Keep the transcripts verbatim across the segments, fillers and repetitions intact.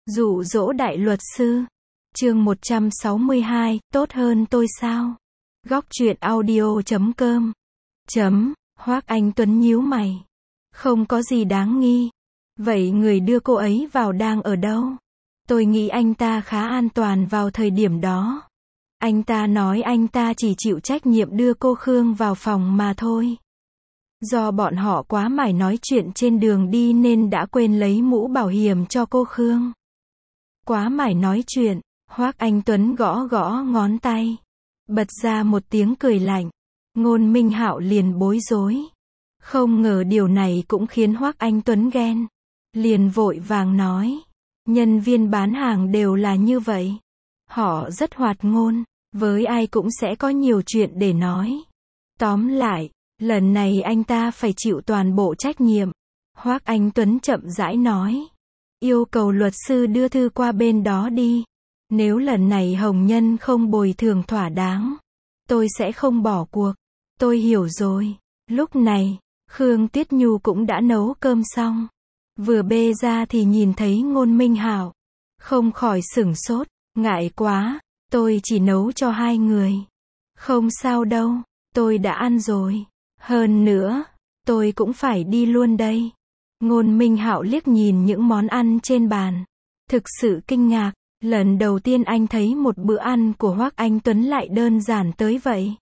Dụ dỗ đại luật sư. Chương một trăm sáu mươi hai, tốt hơn tôi sao? Góc truyện audio chấm com. Chấm, Hoác Anh Tuấn nhíu mày. Không có gì đáng nghi. Vậy người đưa cô ấy vào đang ở đâu? Tôi nghĩ anh ta khá an toàn vào thời điểm đó. Anh ta nói anh ta chỉ chịu trách nhiệm đưa cô Khương vào phòng mà thôi. Do bọn họ quá mải nói chuyện trên đường đi nên đã quên lấy mũ bảo hiểm cho cô Khương. Quá mải nói chuyện, Hoác Anh Tuấn gõ gõ ngón tay. Bật ra một tiếng cười lạnh. Ngôn Minh Hạo liền bối rối. Không ngờ điều này cũng khiến Hoác Anh Tuấn ghen. Liền vội vàng nói. Nhân viên bán hàng đều là như vậy. Họ rất hoạt ngôn, với ai cũng sẽ có nhiều chuyện để nói. Tóm lại, lần này anh ta phải chịu toàn bộ trách nhiệm. Hoác Anh Tuấn chậm rãi nói. Yêu cầu luật sư đưa thư qua bên đó đi. Nếu lần này Hồng Nhân không bồi thường thỏa đáng, tôi sẽ không bỏ cuộc. Tôi hiểu rồi. Lúc này, Khương Tiết Nhu cũng đã nấu cơm xong. Vừa bê ra thì nhìn thấy Ngôn Minh Hạo. Không khỏi sửng sốt. Ngại quá, tôi chỉ nấu cho hai người. Không sao đâu, tôi đã ăn rồi. Hơn nữa, tôi cũng phải đi luôn đây. Ngôn Minh Hạo liếc nhìn những món ăn trên bàn. Thực sự kinh ngạc, lần đầu tiên anh thấy một bữa ăn của Hoác Anh Tuấn lại đơn giản tới vậy.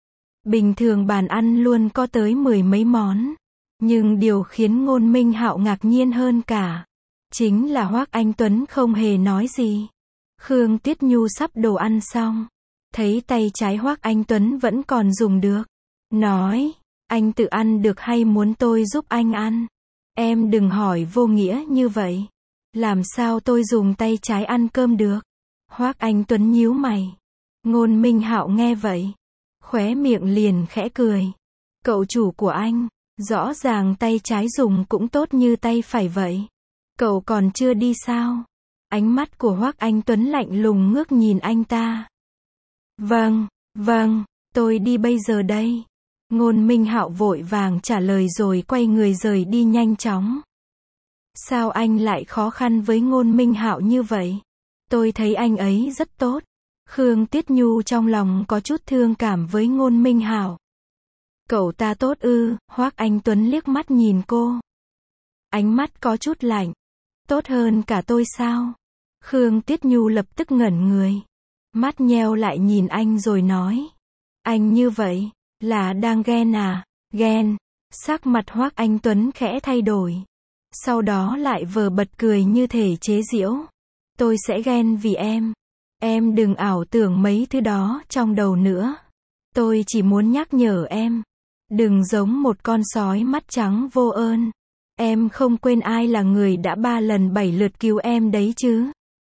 Bình thường bàn ăn luôn có tới mười mấy món. Nhưng điều khiến Ngôn Minh Hạo ngạc nhiên hơn cả, chính là Hoác Anh Tuấn không hề nói gì. Khương Tiết Nhu sắp đồ ăn xong. Thấy tay trái Hoác Anh Tuấn vẫn còn dùng được. Nói, anh tự ăn được hay muốn tôi giúp anh ăn? Em đừng hỏi vô nghĩa như vậy. Làm sao tôi dùng tay trái ăn cơm được? Hoác Anh Tuấn nhíu mày. Ngôn Minh Hạo nghe vậy, khóe miệng liền khẽ cười. Cậu chủ của anh, rõ ràng tay trái dùng cũng tốt như tay phải vậy. Cậu còn chưa đi sao? Ánh mắt của Hoác Anh Tuấn lạnh lùng ngước nhìn anh ta. Vâng, vâng, tôi đi bây giờ đây. Ngôn Minh Hạo vội vàng trả lời rồi quay người rời đi nhanh chóng. Sao anh lại khó khăn với Ngôn Minh Hạo như vậy? Tôi thấy anh ấy rất tốt. Khương Tiết Nhu trong lòng có chút thương cảm với Ngôn Minh Hạo. Cậu ta tốt ư? Hoác Anh Tuấn liếc mắt nhìn cô. Ánh mắt có chút lạnh. Tốt hơn cả tôi sao? Khương Tiết Nhu lập tức ngẩn người. Mắt nheo lại nhìn anh rồi nói. Anh như vậy, là đang ghen à? Ghen. Sắc mặt Hoác Anh Tuấn khẽ thay đổi. Sau đó lại vờ bật cười như thể chế giễu. Tôi sẽ ghen vì em. Em đừng ảo tưởng mấy thứ đó trong đầu nữa. Tôi chỉ muốn nhắc nhở em. Đừng giống một con sói mắt trắng vô ơn. Em không quên ai là người đã ba lần bảy lượt cứu em đấy chứ?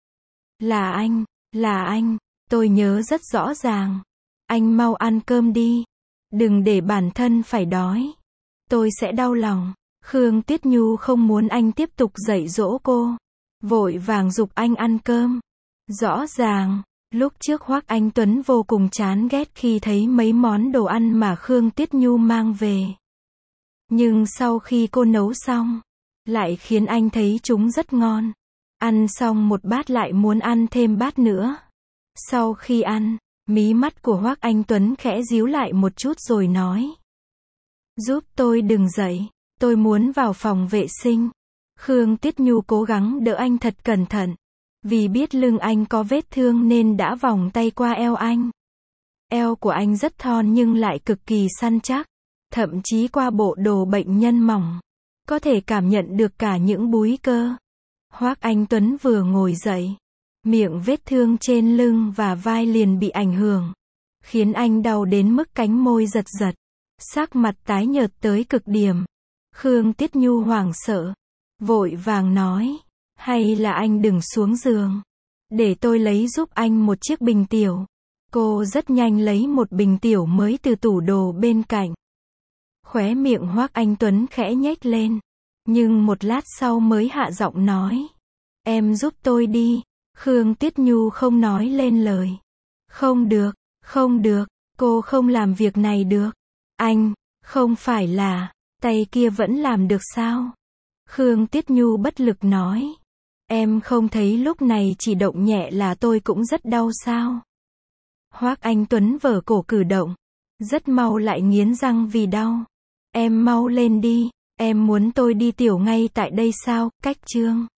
Là anh, là anh, tôi nhớ rất rõ ràng. Anh mau ăn cơm đi. Đừng để bản thân phải đói. Tôi sẽ đau lòng. Khương Tiết Nhu không muốn anh tiếp tục dạy dỗ cô. Vội vàng giục anh ăn cơm. Rõ ràng, lúc trước Hoác Anh Tuấn vô cùng chán ghét khi thấy mấy món đồ ăn mà Khương Tiết Nhu mang về. Nhưng sau khi cô nấu xong, lại khiến anh thấy chúng rất ngon. Ăn xong một bát lại muốn ăn thêm bát nữa. Sau khi ăn, mí mắt của Hoác Anh Tuấn khẽ díu lại một chút rồi nói. Giúp tôi đừng dậy, tôi muốn vào phòng vệ sinh. Khương Tiết Nhu cố gắng đỡ anh thật cẩn thận. Vì biết lưng anh có vết thương nên đã vòng tay qua eo anh. Eo của anh rất thon nhưng lại cực kỳ săn chắc. Thậm chí qua bộ đồ bệnh nhân mỏng, có thể cảm nhận được cả những búi cơ. Hoác Anh Tuấn vừa ngồi dậy, miệng vết thương trên lưng và vai liền bị ảnh hưởng, khiến anh đau đến mức cánh môi giật giật, sắc mặt tái nhợt tới cực điểm. Khương Tiết Nhu hoảng sợ, vội vàng nói, hay là anh đừng xuống giường, để tôi lấy giúp anh một chiếc bình tiểu. Cô rất nhanh lấy một bình tiểu mới từ tủ đồ bên cạnh. Khóe miệng Hoác Anh Tuấn khẽ nhếch lên, nhưng một lát sau mới hạ giọng nói. Em giúp tôi đi. Khương Tiết Nhu không nói lên lời. Không được, không được, cô không làm việc này được. Anh, không phải là, tay kia vẫn làm được sao? Khương Tiết Nhu bất lực nói. Em không thấy lúc này chỉ động nhẹ là tôi cũng rất đau sao? Hoác Anh Tuấn vở cổ cử động. Rất mau lại nghiến răng vì đau. Em mau lên đi. Em muốn tôi đi tiểu ngay tại đây sao, Cách Trương?